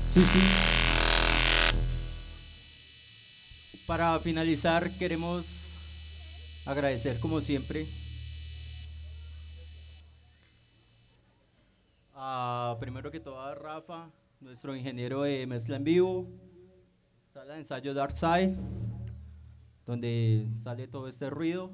Sí, sí. Para finalizar, queremos agradecer como siempre primero que todo a Rafa, nuestro ingeniero de mezcla en vivo, sala de ensayo Darkside, donde sale todo este ruido,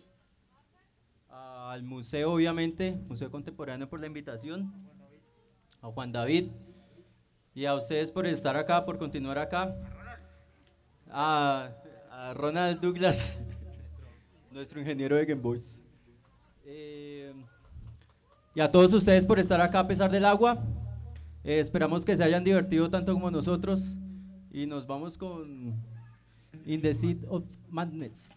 al museo obviamente, Museo Contemporáneo por la invitación, a Juan David y a ustedes por estar acá, por continuar acá, a, a Ronald Douglas, nuestro ingeniero de Game Boys. Y a todos ustedes por estar acá a pesar del agua. Esperamos que se hayan divertido tanto como nosotros. Y nos vamos con In the Seed of Madness.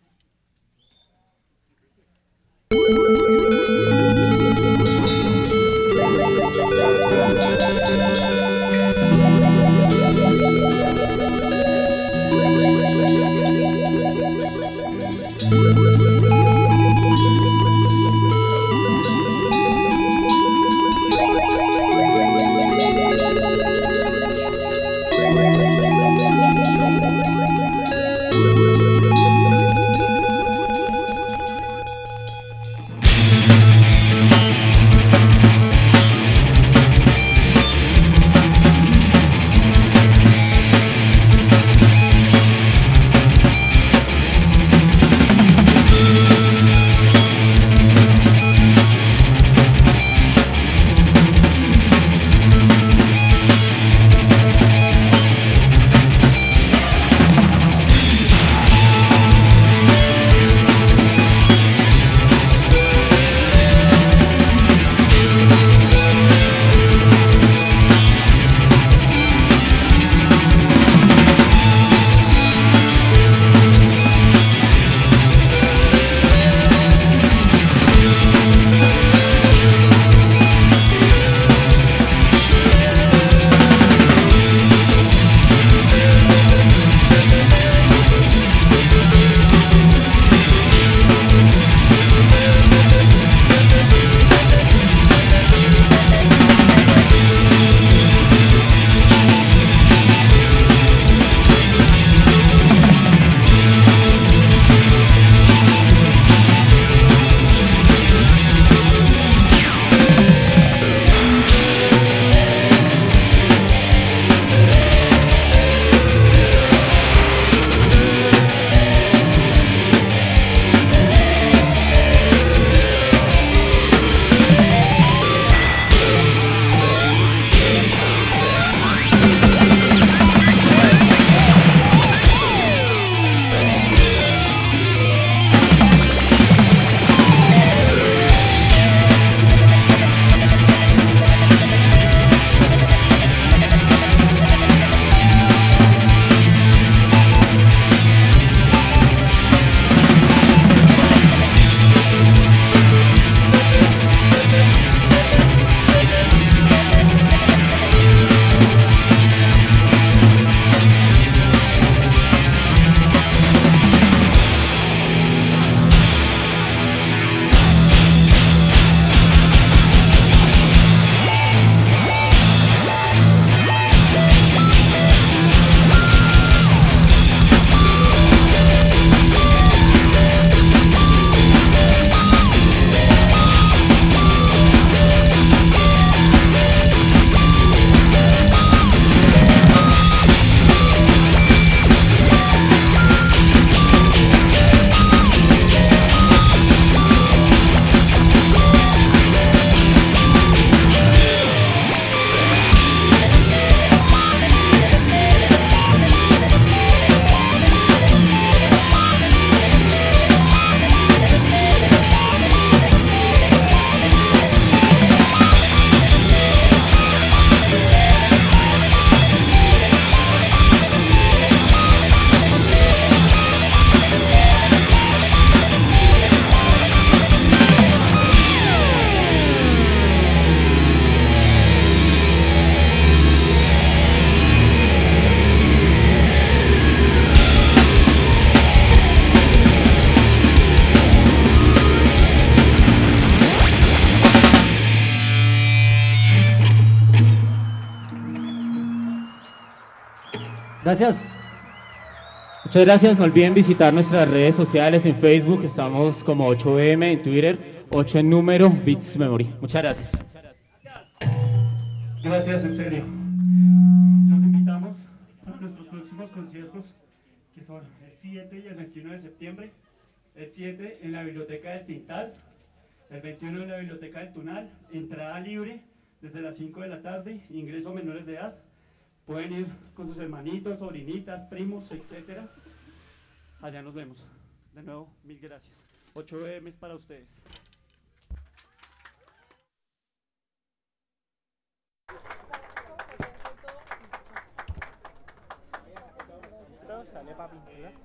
Gracias. Muchas gracias. No olviden visitar nuestras redes sociales en Facebook. Estamos como 8M en Twitter, 8 en número, Beats Memory. Muchas gracias. Gracias, en serio. Los invitamos a nuestros próximos conciertos, que son el 7 y el 21 de septiembre. El 7 en la Biblioteca del Tintal, el 21 en la Biblioteca del Tunal, entrada libre desde las 5 de la tarde, ingreso a menores de edad. Pueden ir con sus hermanitos, sobrinitas, primos, etc. Allá nos vemos. De nuevo, mil gracias. 8M es para ustedes.